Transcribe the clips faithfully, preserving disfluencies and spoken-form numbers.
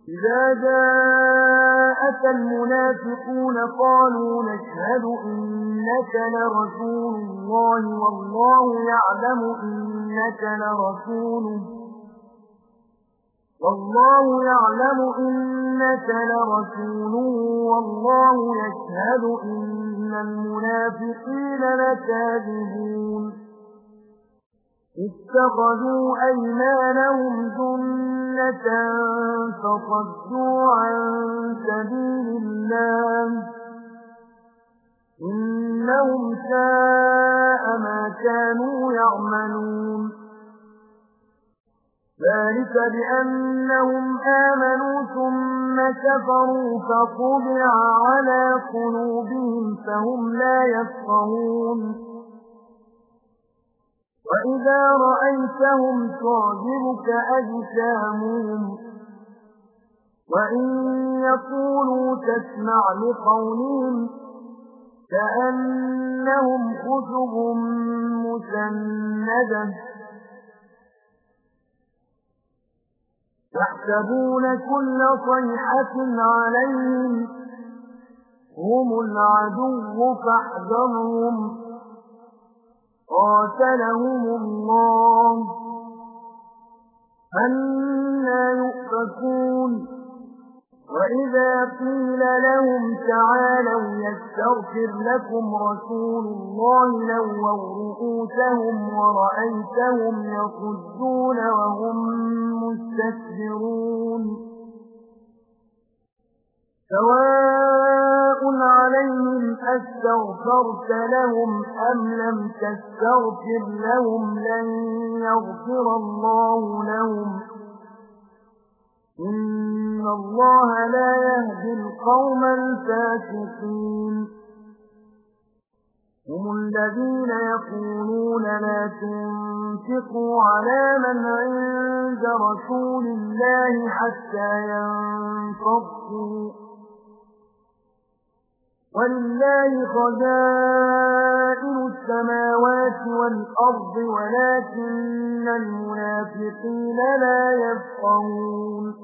إذا جاءك المنافقون قالوا نشهد إنك لرسول الله والله يعلم إنك لرسوله والله يعلم إنك لرسوله والله يشهد إن المنافقين لكاذبون اتخذوا أيمانهم جنة فصدوا عن سبيل الله إنهم ساء ما كانوا يعملون ذلك بأنهم آمنوا ثم كفروا فطبع على قلوبهم فهم لا يفقهون وإذا رأيتهم تعجبك أجسامهم وإن يقولوا تسمع لقولهم كأنهم خشب مسندة يحسبون كل صيحة عليهم هم العدو فاحذرهم قاتلهم الله أنى يؤفكون وإذا قيل لهم تعالوا يستغفر لكم رسول الله لووا رؤوسهم ورأيتهم يصدون وهم مستكبرون سواء عليهم أستغفرت لهم أم لم تستغفر لهم لن يغفر الله لهم إن الله لا يهدي القوم الفاسقين هم الذين يقولون لا تنفقوا على من عند رسول الله حتى ينفضوا ولله خزائن السماوات والأرض ولكن المنافقين لا يفقهون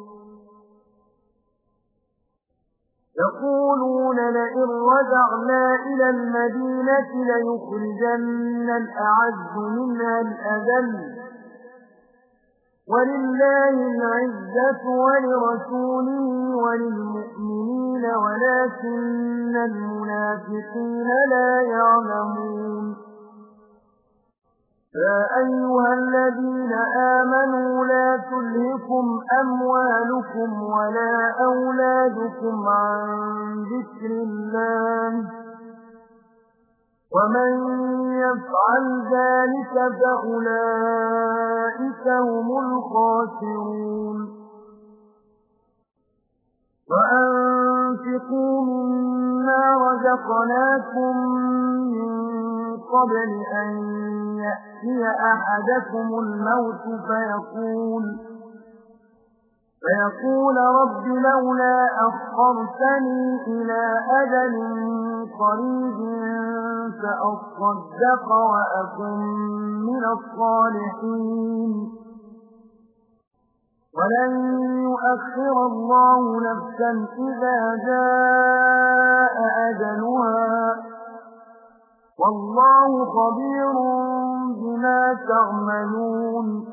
يقولون لئن رجعنا إلى المدينة ليخرجن الأعز منها الأذل ولله العزة ولرسوله وللمؤمنين ولكن المنافقين لا يعلمون يا أيها الذين آمنوا لا تلهكم أموالكم ولا أولادكم عن ذكر الله ومن يفعل ذلك فأولئك هم الخاسرون وأنفقوا مما رزقناكم من قبل أن يأتي أحدكم الموت فيقول فيقول رب لولا أخرتني إلى أجل قريب فأصدق وأكن من الصالحين ولن يؤخر الله نفسا إذا جاء أجلها والله خبير بما تعملون